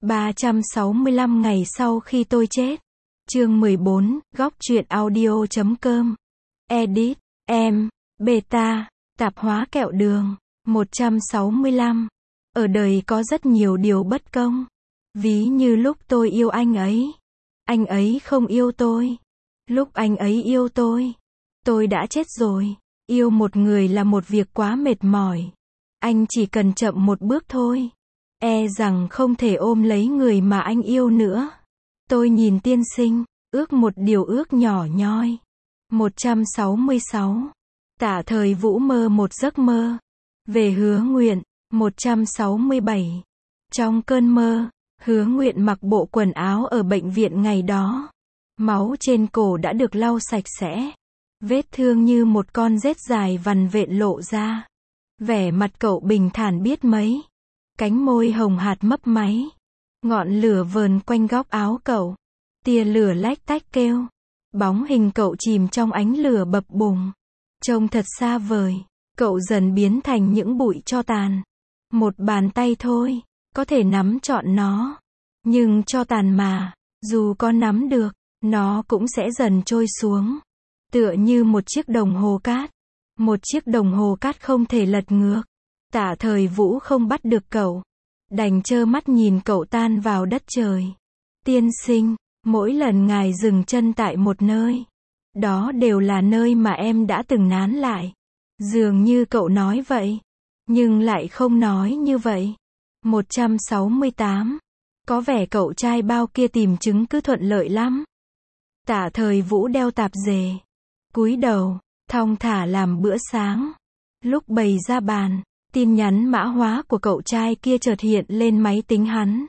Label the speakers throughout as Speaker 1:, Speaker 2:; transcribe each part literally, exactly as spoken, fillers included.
Speaker 1: ba trăm sáu mươi lăm ngày sau khi tôi chết. Chương mười bốn, góc truyện audio chấm com. Edit, em, beta, tạp hóa kẹo đường. một trăm sáu mươi lăm. Ở đời có rất nhiều điều bất công. Ví như lúc tôi yêu anh ấy. Anh ấy không yêu tôi. Lúc anh ấy yêu tôi. Tôi đã chết rồi. Yêu một người là một việc quá mệt mỏi. Anh chỉ cần chậm một bước thôi. E rằng không thể ôm lấy người mà anh yêu nữa. Tôi nhìn tiên sinh, ước một điều ước nhỏ nhoi. một trăm sáu mươi sáu. Tả Thời Vũ mơ một giấc mơ. Về Hứa Nguyện. một trăm sáu mươi bảy. Trong cơn mơ, Hứa Nguyện mặc bộ quần áo ở bệnh viện ngày đó. Máu trên cổ đã được lau sạch sẽ. Vết thương như một con rết dài vằn vện lộ ra. Vẻ mặt cậu bình thản biết mấy. Cánh môi hồng hạt mấp máy. Ngọn lửa vờn quanh góc áo cậu. Tia lửa lách tách kêu. Bóng hình cậu chìm trong ánh lửa bập bùng. Trông thật xa vời. Cậu dần biến thành những bụi tro tàn. Một bàn tay thôi, có thể nắm trọn nó. Nhưng tro tàn mà, dù có nắm được, nó cũng sẽ dần trôi xuống. Tựa như một chiếc đồng hồ cát. Một chiếc đồng hồ cát không thể lật ngược. Tả Thời Vũ không bắt được cậu. Đành trơ mắt nhìn cậu tan vào đất trời. Tiên sinh, mỗi lần ngài dừng chân tại một nơi, đó đều là nơi mà em đã từng nán lại. Dường như cậu nói vậy, nhưng lại không nói như vậy. một trăm sáu mươi tám. Có vẻ cậu trai bao kia tìm chứng cứ thuận lợi lắm. Tả Thời Vũ đeo tạp dề, cúi đầu, thong thả làm bữa sáng. Lúc bày ra bàn, tin nhắn mã hóa của cậu trai kia chợt hiện lên máy tính hắn.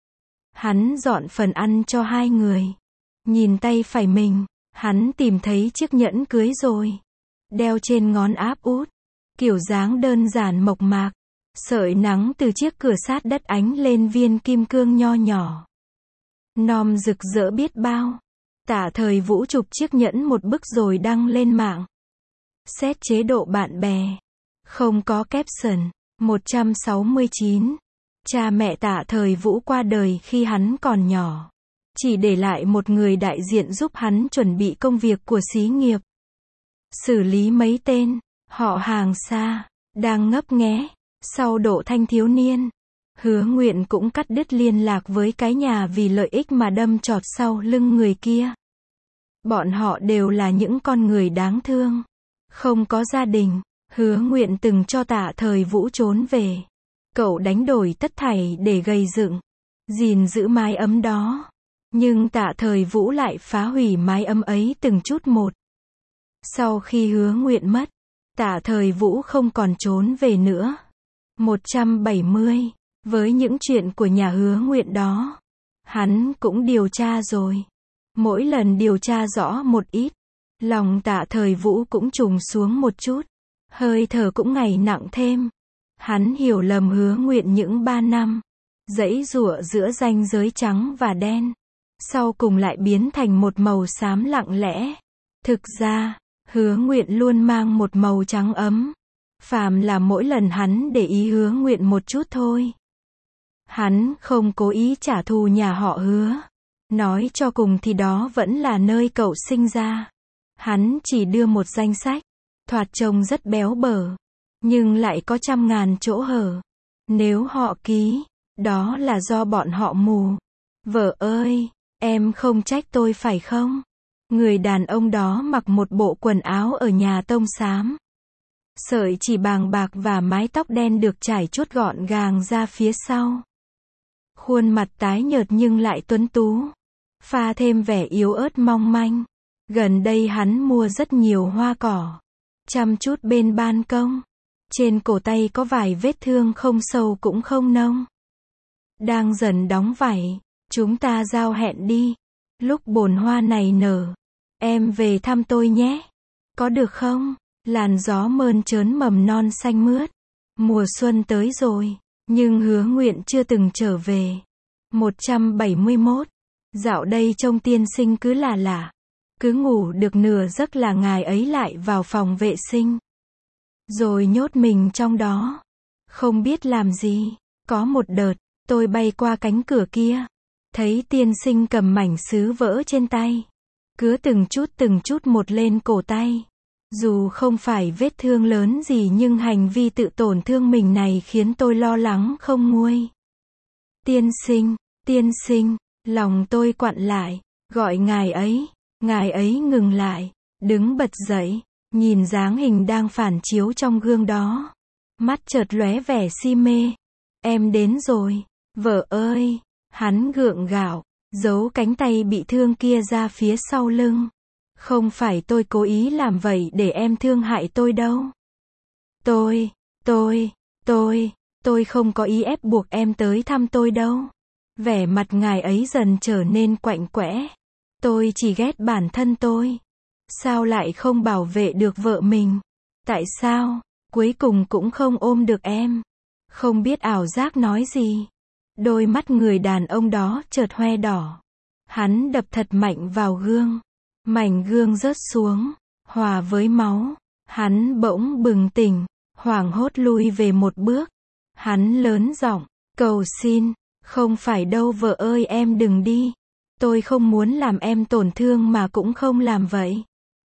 Speaker 1: Hắn dọn phần ăn cho hai người. Nhìn tay phải mình, hắn tìm thấy chiếc nhẫn cưới rồi. Đeo trên ngón áp út. Kiểu dáng đơn giản mộc mạc. Sợi nắng từ chiếc cửa sát đất ánh lên viên kim cương nho nhỏ. Nom rực rỡ biết bao. Tả Thời Vũ chụp chiếc nhẫn một bức rồi đăng lên mạng. Xét chế độ bạn bè. Không có caption. một trăm sáu mươi chín. Cha mẹ Tả Thời Vũ qua đời khi hắn còn nhỏ. Chỉ để lại một người đại diện giúp hắn chuẩn bị công việc của xí nghiệp. Xử lý mấy tên, họ hàng xa, đang ngấp nghé. Sau độ thanh thiếu niên, Hứa Nguyện cũng cắt đứt liên lạc với cái nhà vì lợi ích mà đâm chọt sau lưng người kia. Bọn họ đều là những con người đáng thương. Không có gia đình. Hứa Nguyện từng cho Tả Thời Vũ trốn về. Cậu đánh đổi tất thảy để gây dựng, gìn giữ mái ấm đó. Nhưng Tả Thời Vũ lại phá hủy mái ấm ấy từng chút một. Sau khi Hứa Nguyện mất, Tả Thời Vũ không còn trốn về nữa. một trăm bảy mươi. Với những chuyện của nhà Hứa Nguyện đó, hắn cũng điều tra rồi. Mỗi lần điều tra rõ một ít, lòng Tả Thời Vũ cũng trùng xuống một chút. Hơi thở cũng ngày nặng thêm. Hắn hiểu lầm Hứa Nguyện những ba năm. Giãy giụa giữa ranh giới trắng và đen. Sau cùng lại biến thành một màu xám lặng lẽ. Thực ra, Hứa Nguyện luôn mang một màu trắng ấm. Phàm là mỗi lần hắn để ý Hứa Nguyện một chút thôi. Hắn không cố ý trả thù nhà họ Hứa. Nói cho cùng thì đó vẫn là nơi cậu sinh ra. Hắn chỉ đưa một danh sách. Thoạt trông rất béo bở. Nhưng lại có trăm ngàn chỗ hở. Nếu họ ký, đó là do bọn họ mù. Vợ ơi, em không trách tôi phải không? Người đàn ông đó mặc một bộ quần áo ở nhà tông xám. Sợi chỉ bàng bạc và mái tóc đen được trải chuốt gọn gàng ra phía sau. Khuôn mặt tái nhợt nhưng lại tuấn tú. Pha thêm vẻ yếu ớt mong manh. Gần đây hắn mua rất nhiều hoa cỏ. Chăm chút bên ban công. Trên cổ tay có vài vết thương không sâu cũng không nông. Đang dần đóng vảy. Chúng ta giao hẹn đi. Lúc bồn hoa này nở, em về thăm tôi nhé. Có được không? Làn gió mơn trớn mầm non xanh mướt. Mùa xuân tới rồi, nhưng Hứa Nguyện chưa từng trở về. một trăm bảy mươi mốt. Dạo đây trông tiên sinh cứ lả lả. Cứ ngủ được nửa giấc là ngài ấy lại vào phòng vệ sinh. Rồi nhốt mình trong đó. Không biết làm gì. Có một đợt, Tôi bay qua cánh cửa kia, thấy tiên sinh cầm mảnh sứ vỡ trên tay, cứa từng chút từng chút một lên cổ tay. Dù không phải vết thương lớn gì nhưng hành vi tự tổn thương mình này khiến tôi lo lắng không nguôi. Tiên sinh, tiên sinh, lòng tôi quặn lại, gọi ngài ấy, ngài ấy ngừng lại, đứng bật dậy, nhìn dáng hình đang phản chiếu trong gương đó. Mắt chợt lóe vẻ si mê. Em đến rồi, vợ ơi, hắn gượng gạo, giấu cánh tay bị thương kia ra phía sau lưng. Không phải tôi cố ý làm vậy để em thương hại tôi đâu. Tôi, tôi, tôi, tôi không có ý ép buộc em tới thăm tôi đâu. Vẻ mặt ngài ấy dần trở nên quạnh quẽ. Tôi chỉ ghét bản thân tôi. Sao lại không bảo vệ được vợ mình? Tại sao, cuối cùng cũng không ôm được em? Không biết ảo giác nói gì. Đôi mắt người đàn ông đó chợt hoe đỏ. Hắn đập thật mạnh vào gương. Mảnh gương rớt xuống, hòa với máu. Hắn bỗng bừng tỉnh, hoảng hốt lui về một bước. Hắn lớn giọng, cầu xin, không phải đâu vợ ơi em đừng đi. Tôi không muốn làm em tổn thương mà cũng không làm vậy.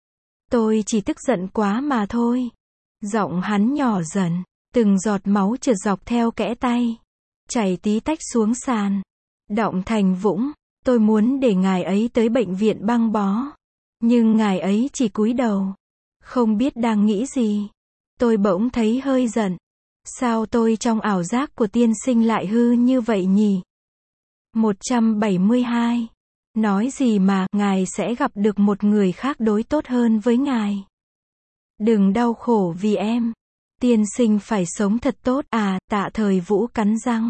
Speaker 1: Tôi chỉ tức giận quá mà thôi. Giọng hắn nhỏ dần, từng giọt máu trượt dọc theo kẽ tay. Chảy tí tách xuống sàn. Đọng thành vũng, tôi muốn để ngài ấy tới bệnh viện băng bó. Nhưng ngài ấy chỉ cúi đầu. Không biết đang nghĩ gì. Tôi bỗng thấy hơi giận. Sao tôi trong ảo giác của tiên sinh lại hư như vậy nhỉ? một trăm bảy mươi hai. Nói gì mà, ngài sẽ gặp được một người khác đối tốt hơn với ngài. Đừng đau khổ vì em. Tiên sinh phải sống thật tốt à, Tạ Thời Vũ cắn răng.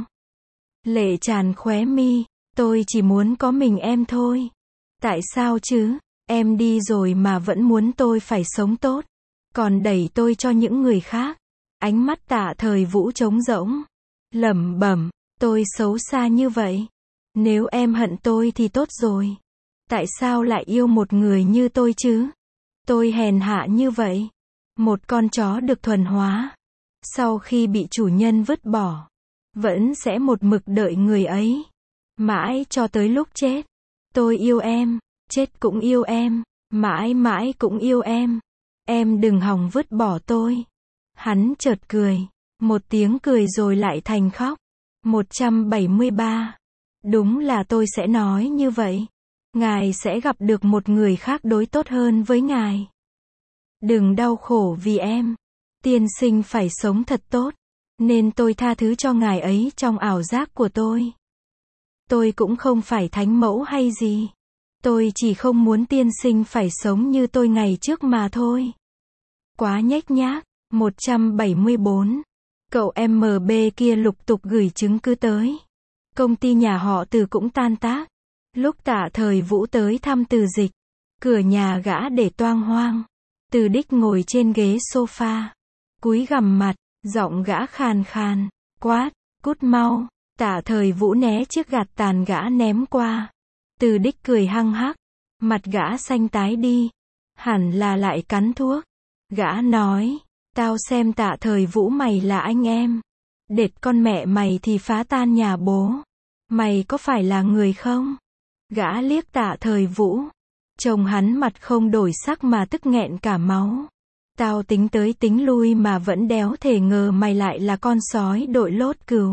Speaker 1: Lệ tràn khóe mi, tôi chỉ muốn có mình em thôi. Tại sao chứ, em đi rồi mà vẫn muốn tôi phải sống tốt. Còn đẩy tôi cho những người khác. Ánh mắt Tạ Thời Vũ trống rỗng. Lẩm bẩm, tôi xấu xa như vậy. Nếu em hận tôi thì tốt rồi. Tại sao lại yêu một người như tôi chứ? Tôi hèn hạ như vậy. Một con chó được thuần hóa. Sau khi bị chủ nhân vứt bỏ. Vẫn sẽ một mực đợi người ấy. Mãi cho tới lúc chết. Tôi yêu em. Chết cũng yêu em. Mãi mãi cũng yêu em. Em đừng hòng vứt bỏ tôi. Hắn chợt cười. Một tiếng cười rồi lại thành khóc. một trăm bảy mươi ba. Đúng là tôi sẽ nói như vậy. Ngài sẽ gặp được một người khác đối tốt hơn với ngài. Đừng đau khổ vì em. Tiên sinh phải sống thật tốt. Nên tôi tha thứ cho ngài ấy trong ảo giác của tôi. Tôi cũng không phải thánh mẫu hay gì. Tôi chỉ không muốn tiên sinh phải sống như tôi ngày trước mà thôi. Quá nhếch nhác. một trăm bảy mươi bốn. Cậu em bê kia lục tục gửi chứng cứ tới. Công ty nhà họ Từ cũng tan tác. Lúc Tạ Thời Vũ tới thăm Từ Dịch, cửa nhà gã để toang hoang. Từ Đích ngồi trên ghế sofa, cúi gằm mặt, giọng gã khàn khàn, quát, cút mau. Tạ Thời Vũ né chiếc gạt tàn gã ném qua. Từ Đích cười hăng hắc, mặt gã xanh tái đi, hẳn là lại cắn thuốc. Gã nói, tao xem Tạ Thời Vũ mày là anh em. Đệt con mẹ mày thì phá tan nhà bố. Mày có phải là người không? Gã liếc Tạ Thời Vũ. Chồng hắn mặt không đổi sắc mà tức nghẹn cả máu. Tao tính tới tính lui mà vẫn đéo thể ngờ mày lại là con sói đội lốt cừu.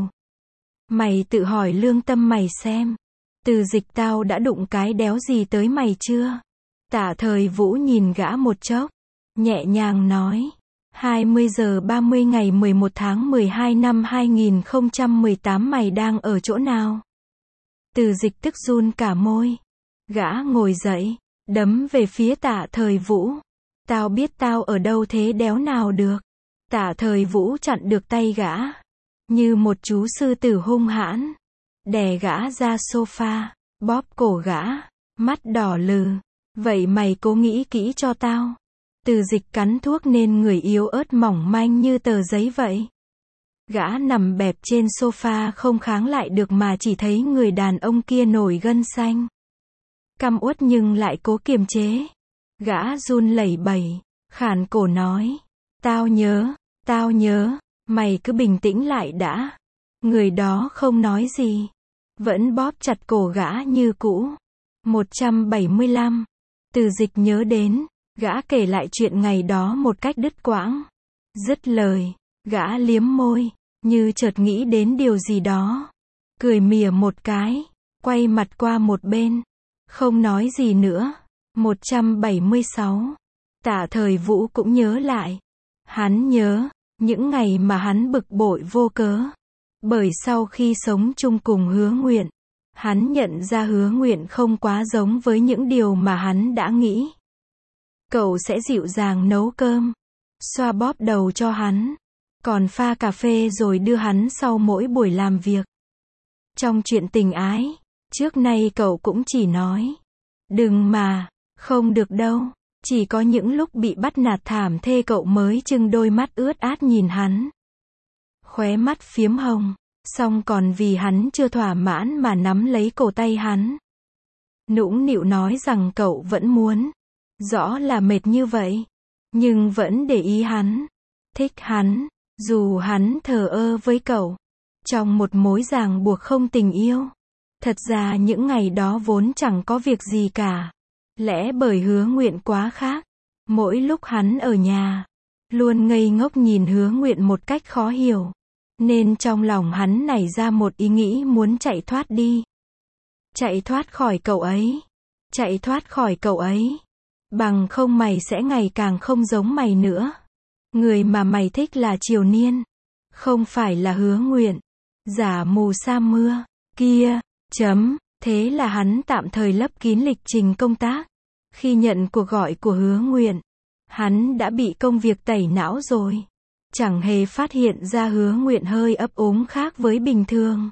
Speaker 1: Mày tự hỏi lương tâm mày xem. Từ Dịch tao đã đụng cái đéo gì tới mày chưa? Tạ Thời Vũ nhìn gã một chốc. Nhẹ nhàng nói. hai mươi giờ ba mươi ngày mười một tháng mười hai năm hai nghìn không trăm mười tám mày đang ở chỗ nào? Từ Dịch tức run cả môi. Gã ngồi dậy, đấm về phía Tạ Thời Vũ. Tao biết tao ở đâu thế đéo nào được. Tạ Thời Vũ chặn được tay gã. Như một chú sư tử hung hãn. Đè gã ra sofa, bóp cổ gã, mắt đỏ lừ. Vậy mày cố nghĩ kỹ cho tao. Từ Dịch cắn thuốc nên người yếu ớt mỏng manh như tờ giấy vậy. Gã nằm bẹp trên sofa không kháng lại được mà chỉ thấy người đàn ông kia nổi gân xanh. Căm uất nhưng lại cố kiềm chế. Gã run lẩy bẩy, khàn cổ nói. Tao nhớ, tao nhớ, mày cứ bình tĩnh lại đã. Người đó không nói gì. Vẫn bóp chặt cổ gã như cũ. một trăm bảy mươi lăm. Từ Dịch nhớ đến, gã kể lại chuyện ngày đó một cách đứt quãng. Dứt lời, gã liếm môi, như chợt nghĩ đến điều gì đó. Cười mỉa một cái, quay mặt qua một bên. Không nói gì nữa. một trăm bảy mươi sáu. Tạ Thời Vũ cũng nhớ lại. Hắn nhớ, những ngày mà hắn bực bội vô cớ. Bởi sau khi sống chung cùng Hứa Nguyện, hắn nhận ra Hứa Nguyện không quá giống với những điều mà hắn đã nghĩ. Cậu sẽ dịu dàng nấu cơm, xoa bóp đầu cho hắn, còn pha cà phê rồi đưa hắn sau mỗi buổi làm việc. Trong chuyện tình ái, trước nay cậu cũng chỉ nói, đừng mà, không được đâu. Chỉ có những lúc bị bắt nạt thảm thê cậu mới trừng đôi mắt ướt át nhìn hắn. Khóe mắt phiếm hồng, xong còn vì hắn chưa thỏa mãn mà nắm lấy cổ tay hắn. Nũng nịu nói rằng cậu vẫn muốn. Rõ là mệt như vậy, nhưng vẫn để ý hắn, thích hắn, dù hắn thờ ơ với cậu. Trong một mối ràng buộc không tình yêu. Thật ra những ngày đó vốn chẳng có việc gì cả. Lẽ bởi Hứa Nguyện quá khác. Mỗi lúc hắn ở nhà, luôn ngây ngốc nhìn Hứa Nguyện một cách khó hiểu. Nên trong lòng hắn nảy ra một ý nghĩ muốn chạy thoát đi. Chạy thoát khỏi cậu ấy. Chạy thoát khỏi cậu ấy. Bằng không mày sẽ ngày càng không giống mày nữa. Người mà mày thích là Triều Niên. Không phải là Hứa Nguyện. Giả mù sa mưa. Kia. Chấm. Thế là hắn tạm thời lấp kín lịch trình công tác. Khi nhận cuộc gọi của Hứa Nguyện, hắn đã bị công việc tẩy não rồi. Chẳng hề phát hiện ra Hứa Nguyện hơi ấp úng khác với bình thường.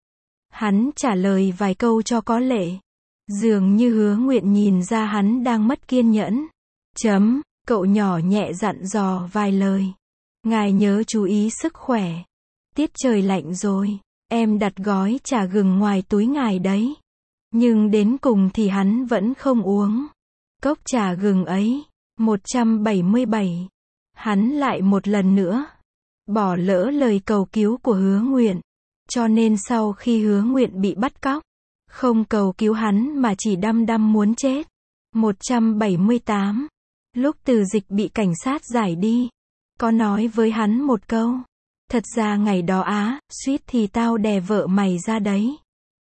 Speaker 1: Hắn trả lời vài câu cho có lệ. Dường như Hứa Nguyện nhìn ra hắn đang mất kiên nhẫn. Chấm. Cậu nhỏ nhẹ dặn dò vài lời. Ngài nhớ chú ý sức khỏe. Tiết trời lạnh rồi. Em đặt gói trà gừng ngoài túi ngài đấy. Nhưng đến cùng thì hắn vẫn không uống cốc trà gừng ấy. một trăm bảy mươi bảy. Hắn lại một lần nữa bỏ lỡ lời cầu cứu của Hứa Nguyện. Cho nên sau khi Hứa Nguyện bị bắt cóc, không cầu cứu hắn mà chỉ đăm đăm muốn chết. một trăm bảy mươi tám. Lúc Từ Dịch bị cảnh sát giải đi, có nói với hắn một câu. Thật ra ngày đó á, suýt thì tao đè vợ mày ra đấy.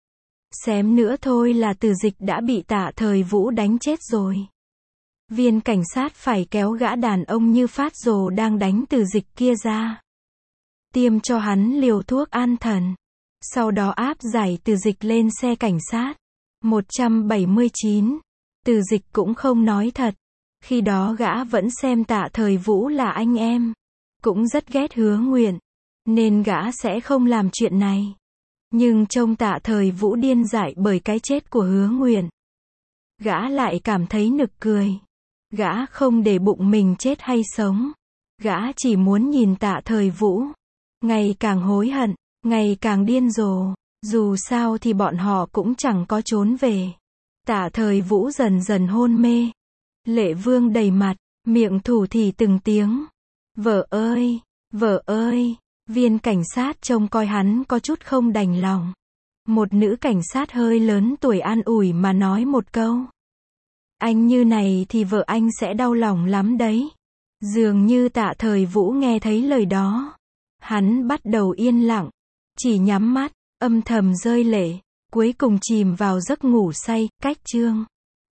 Speaker 1: Xém nữa thôi là Từ Dịch đã bị Tạ Thời Vũ đánh chết rồi. Viên cảnh sát phải kéo gã đàn ông như phát rồ đang đánh Từ Dịch kia ra. Tiêm cho hắn liều thuốc an thần. Sau đó áp giải Từ Dịch lên xe cảnh sát. một trăm bảy mươi chín. Từ Dịch cũng không nói thật. Khi đó gã vẫn xem Tạ Thời Vũ là anh em. Cũng rất ghét Hứa Nguyện. Nên gã sẽ không làm chuyện này. Nhưng trông Tạ Thời Vũ điên dại bởi cái chết của Hứa Nguyện. Gã lại cảm thấy nực cười. Gã không để bụng mình chết hay sống. Gã chỉ muốn nhìn Tạ Thời Vũ ngày càng hối hận, ngày càng điên rồ. Dù sao thì bọn họ cũng chẳng có trốn về. Tạ Thời Vũ dần dần hôn mê. Lệ vương đầy mặt, miệng thủ thỉ từng tiếng. Vợ ơi, vợ ơi. Viên cảnh sát trông coi hắn có chút không đành lòng. Một nữ cảnh sát hơi lớn tuổi an ủi mà nói một câu. Anh như này thì vợ anh sẽ đau lòng lắm đấy. Dường như Tạ Thời Vũ nghe thấy lời đó. Hắn bắt đầu yên lặng. Chỉ nhắm mắt, âm thầm rơi lệ. Cuối cùng chìm vào giấc ngủ say. Cách chương